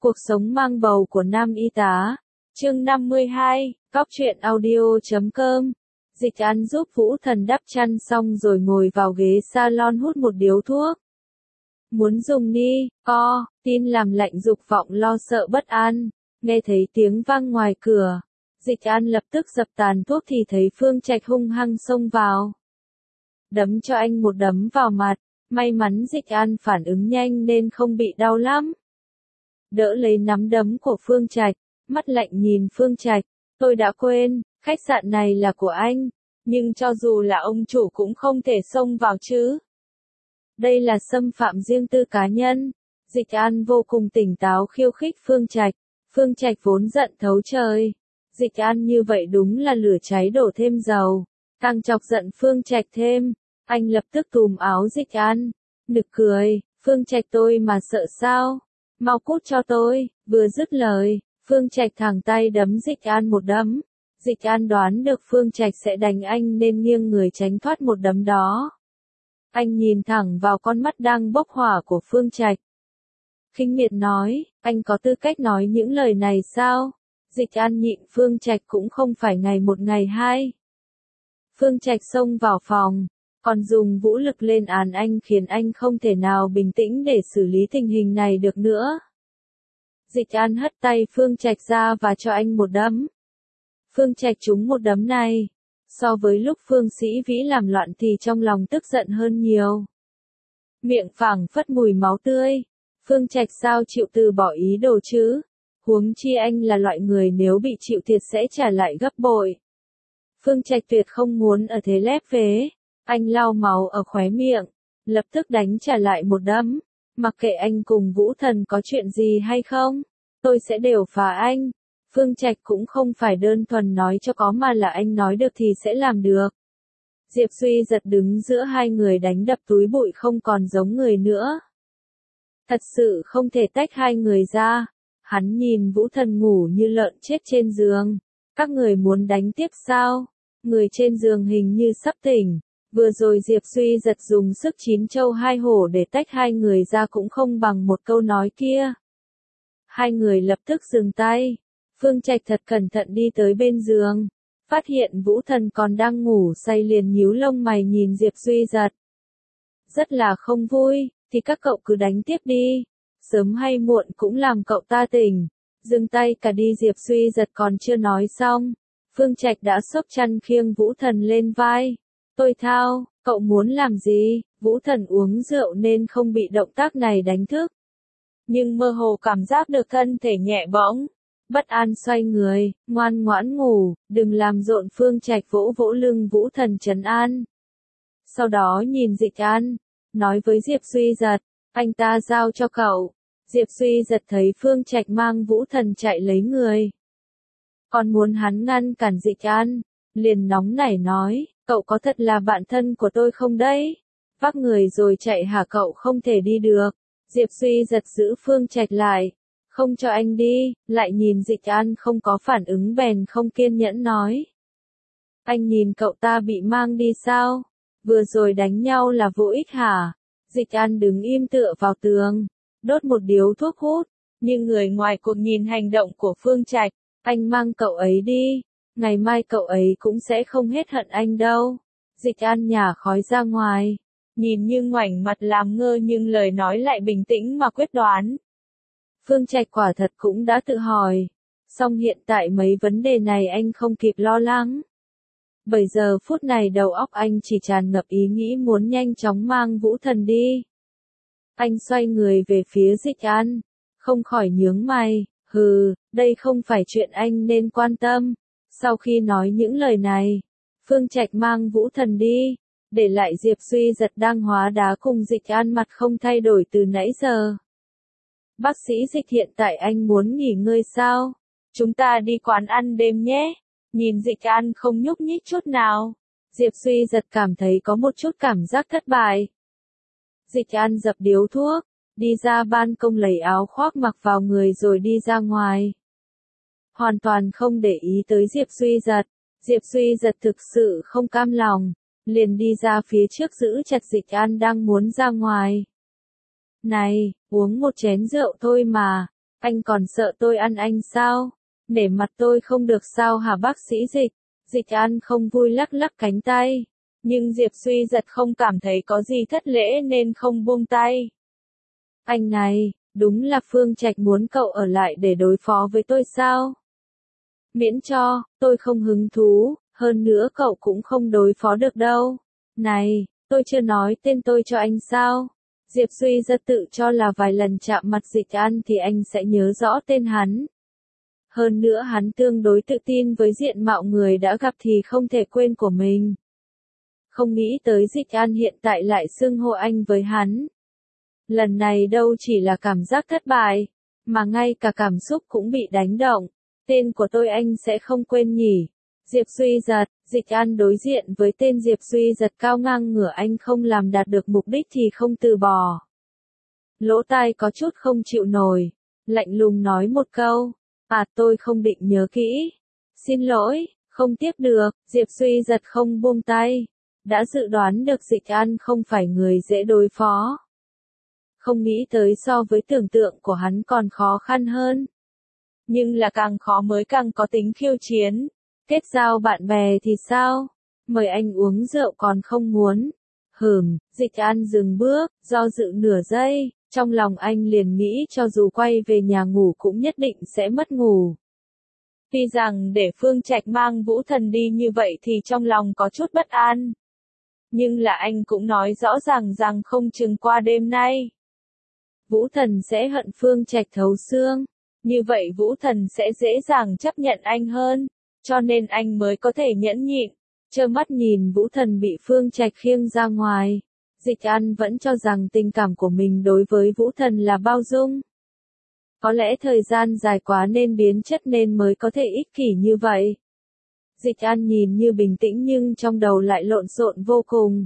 Cuộc sống mang bầu của nam y tá. Chương 52, Cóc truyện audio.com. Dịch An giúp Vũ Thần đắp chăn xong rồi ngồi vào ghế salon hút một điếu thuốc. Muốn dùng ni, tin làm lạnh dục vọng lo sợ bất an. Nghe thấy tiếng vang ngoài cửa. Dịch An lập tức dập tàn thuốc thì thấy Phương Trạch hung hăng xông vào. Đấm cho anh một đấm vào mặt. May mắn Dịch An phản ứng nhanh nên không bị đau lắm. Đỡ lấy nắm đấm của Phương Trạch, mắt lạnh nhìn Phương Trạch, tôi đã quên, khách sạn này là của anh, nhưng cho dù là ông chủ cũng không thể xông vào chứ. Đây là xâm phạm riêng tư cá nhân. Dịch An vô cùng tỉnh táo khiêu khích Phương Trạch vốn giận thấu trời. Dịch An như vậy đúng là lửa cháy đổ thêm dầu, càng chọc giận Phương Trạch thêm. Anh lập tức túm áo Dịch An, nực cười, Phương Trạch tôi mà sợ sao? Mau cút cho tôi. Vừa dứt lời, Phương Trạch thẳng tay đấm Dịch An một đấm. Dịch An đoán được Phương Trạch sẽ đánh anh nên nghiêng người tránh thoát một đấm đó. Anh nhìn thẳng vào con mắt đang bốc hỏa của Phương Trạch. Khinh miệt nói, anh có tư cách nói những lời này sao? Dịch An nhịn Phương Trạch cũng không phải ngày một ngày hai. Phương Trạch xông vào phòng, còn dùng vũ lực lên án anh khiến anh không thể nào bình tĩnh để xử lý tình hình này được nữa. Dịch An hất tay Phương Trạch ra và cho anh một đấm. Phương Trạch trúng một đấm này. So với lúc Phương Sĩ Vĩ làm loạn thì trong lòng tức giận hơn nhiều. Miệng phảng phất mùi máu tươi. Phương Trạch sao chịu từ bỏ ý đồ chứ? Huống chi anh là loại người nếu bị chịu thiệt sẽ trả lại gấp bội. Phương Trạch tuyệt không muốn ở thế lép vế. Anh lau máu ở khóe miệng, lập tức đánh trả lại một đấm. Mặc kệ anh cùng Vũ Thần có chuyện gì hay không, tôi sẽ đều phá anh. Phương Trạch cũng không phải đơn thuần nói cho có mà là anh nói được thì sẽ làm được. Diệp Duy giật đứng giữa hai người đánh đập túi bụi không còn giống người nữa. Thật sự không thể tách hai người ra. Hắn nhìn Vũ Thần ngủ như lợn chết trên giường. Các người muốn đánh tiếp sao? Người trên giường hình như sắp tỉnh. Vừa rồi Diệp Duy giật dùng sức chín châu hai hổ để tách hai người ra cũng không bằng một câu nói kia. Hai người lập tức dừng tay. Phương Trạch thật cẩn thận đi tới bên giường. Phát hiện Vũ Thần còn đang ngủ say liền nhíu lông mày nhìn Diệp Duy giật. Rất là không vui, thì các cậu cứ đánh tiếp đi. Sớm hay muộn cũng làm cậu ta tỉnh. Dừng tay cả đi. Diệp Duy giật còn chưa nói xong. Phương Trạch đã xốc chăn khiêng Vũ Thần lên vai. Tôi thao, cậu muốn làm gì? Vũ Thần uống rượu nên không bị động tác này đánh thức. Nhưng mơ hồ cảm giác được thân thể nhẹ bỗng. Bất an xoay người, ngoan ngoãn ngủ, đừng làm rộn. Phương Trạch vỗ vỗ lưng Vũ Thần trấn an. Sau đó nhìn Dịch An, nói với Diệp Duy giật, anh ta giao cho cậu. Diệp Duy giật thấy Phương Trạch mang Vũ Thần chạy lấy người. Còn muốn hắn ngăn cản Dịch An, liền nóng nảy nói, cậu có thật là bạn thân của tôi không đấy? Vác người rồi chạy hả? Cậu không thể đi được. Diệp Duy giật giữ Phương Trạch lại, không cho anh đi, lại nhìn Dịch An không có phản ứng bèn không kiên nhẫn nói. Anh nhìn cậu ta bị mang đi sao? Vừa rồi đánh nhau là vô ích hả? Dịch An đứng im tựa vào tường, đốt một điếu thuốc hút, nhưng người ngoài cuộc nhìn hành động của Phương Trạch, anh mang cậu ấy đi, ngày mai cậu ấy cũng sẽ không hết hận anh đâu. Dịch An nhả khói ra ngoài, nhìn như ngoảnh mặt làm ngơ nhưng lời nói lại bình tĩnh mà quyết đoán. Phương Trạch quả thật cũng đã tự hỏi, song hiện tại mấy vấn đề này anh không kịp lo lắng. Bây giờ phút này đầu óc anh chỉ tràn ngập ý nghĩ muốn nhanh chóng mang Vũ Thần đi. Anh xoay người về phía Dịch An, không khỏi nhướng mày, đây không phải chuyện anh nên quan tâm. Sau khi nói những lời này, Phương Trạch mang Vũ Thần đi, để lại Diệp Duy giật đang hóa đá cùng Dịch An mặt không thay đổi từ nãy giờ. Bác sĩ Dịch, hiện tại anh muốn nghỉ ngơi sao? Chúng ta đi quán ăn đêm nhé. Nhìn Dịch An không nhúc nhích chút nào, Diệp Duy giật cảm thấy có một chút cảm giác thất bại. Dịch An dập điếu thuốc, đi ra ban công lấy áo khoác mặc vào người rồi đi ra ngoài. Hoàn toàn không để ý tới Diệp Duy giật. Diệp Duy giật thực sự không cam lòng, liền đi ra phía trước giữ chặt Dịch An đang muốn ra ngoài. Này, uống một chén rượu thôi mà. Anh còn sợ tôi ăn anh sao? Nể mặt tôi không được sao hả bác sĩ Dịch? Dịch An không vui lắc lắc cánh tay. Nhưng Diệp Suy Giật không cảm thấy có gì thất lễ nên không buông tay. Anh này, đúng là Phương Trạch muốn cậu ở lại để đối phó với tôi sao? Miễn cho, tôi không hứng thú, hơn nữa cậu cũng không đối phó được đâu. Này, tôi chưa nói tên tôi cho anh sao? Diệp Suy Giật tự cho là vài lần chạm mặt Dịch An thì anh sẽ nhớ rõ tên hắn. Hơn nữa hắn tương đối tự tin với diện mạo người đã gặp thì không thể quên của mình. Không nghĩ tới Dịch An hiện tại lại xưng hô anh với hắn. Lần này đâu chỉ là cảm giác thất bại, mà ngay cả cảm xúc cũng bị đánh động. Tên của tôi anh sẽ không quên nhỉ. Diệp Suy Giật, Dịch An đối diện với tên Diệp Suy Giật cao ngang ngửa anh không làm đạt được mục đích thì không từ bỏ. Lỗ tai có chút không chịu nổi, lạnh lùng nói một câu. Tôi không định nhớ kỹ. Xin lỗi, không tiếp được, Diệp Suy Giật không buông tay. Đã dự đoán được Dịch An không phải người dễ đối phó. Không nghĩ tới so với tưởng tượng của hắn còn khó khăn hơn. Nhưng là càng khó mới càng có tính khiêu chiến. Kết giao bạn bè thì sao? Mời anh uống rượu còn không muốn. Dịch An dừng bước, do dự nửa giây, trong lòng anh liền nghĩ cho dù quay về nhà ngủ cũng nhất định sẽ mất ngủ. Tuy rằng để Phương Trạch mang Vũ Thần đi như vậy thì trong lòng có chút bất an. Nhưng là anh cũng nói rõ ràng rằng không chừng qua đêm nay. Vũ Thần sẽ hận Phương Trạch thấu xương. Như vậy Vũ Thần sẽ dễ dàng chấp nhận anh hơn. Cho nên anh mới có thể nhẫn nhịn. Trơ mắt nhìn Vũ Thần bị Phương Trạch khiêng ra ngoài. Dịch An vẫn cho rằng tình cảm của mình đối với Vũ Thần là bao dung. Có lẽ thời gian dài quá nên biến chất nên mới có thể ích kỷ như vậy. Dịch An nhìn như bình tĩnh nhưng trong đầu lại lộn xộn vô cùng.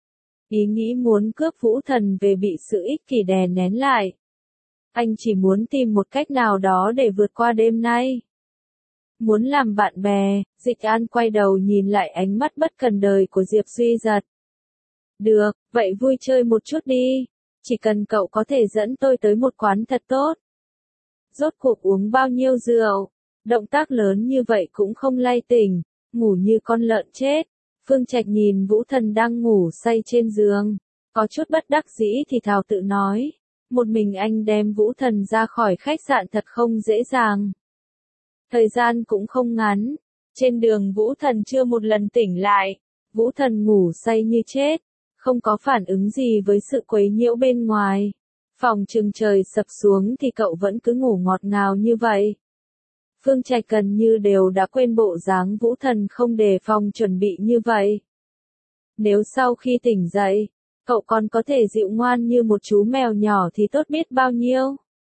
Ý nghĩ muốn cướp Vũ Thần về bị sự ích kỷ đè nén lại. Anh chỉ muốn tìm một cách nào đó để vượt qua đêm nay. Muốn làm bạn bè, Dịch An quay đầu nhìn lại ánh mắt bất cần đời của Diệp Suy Giật. Được, vậy vui chơi một chút đi. Chỉ cần cậu có thể dẫn tôi tới một quán thật tốt. Rốt cuộc uống bao nhiêu rượu, động tác lớn như vậy cũng không lay tỉnh, ngủ như con lợn chết. Phương Trạch nhìn Vũ Thần đang ngủ say trên giường, có chút bất đắc dĩ thì thào tự nói. Một mình anh đem Vũ Thần ra khỏi khách sạn thật không dễ dàng. Thời gian cũng không ngắn. Trên đường Vũ Thần chưa một lần tỉnh lại. Vũ Thần ngủ say như chết. Không có phản ứng gì với sự quấy nhiễu bên ngoài. Phòng chừng trời sập xuống thì cậu vẫn cứ ngủ ngọt ngào như vậy. Phương Trạch gần như đều đã quên bộ dáng Vũ Thần không đề phòng chuẩn bị như vậy. Nếu sau khi tỉnh dậy, cậu còn có thể dịu ngoan như một chú mèo nhỏ thì tốt biết bao nhiêu.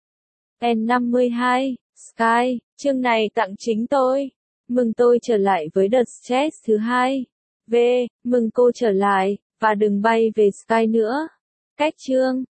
N52, Sky, chương này tặng chính tôi. Mừng tôi trở lại với đợt stress thứ 2. Mừng cô trở lại, và đừng bay về Sky nữa. Cách chương.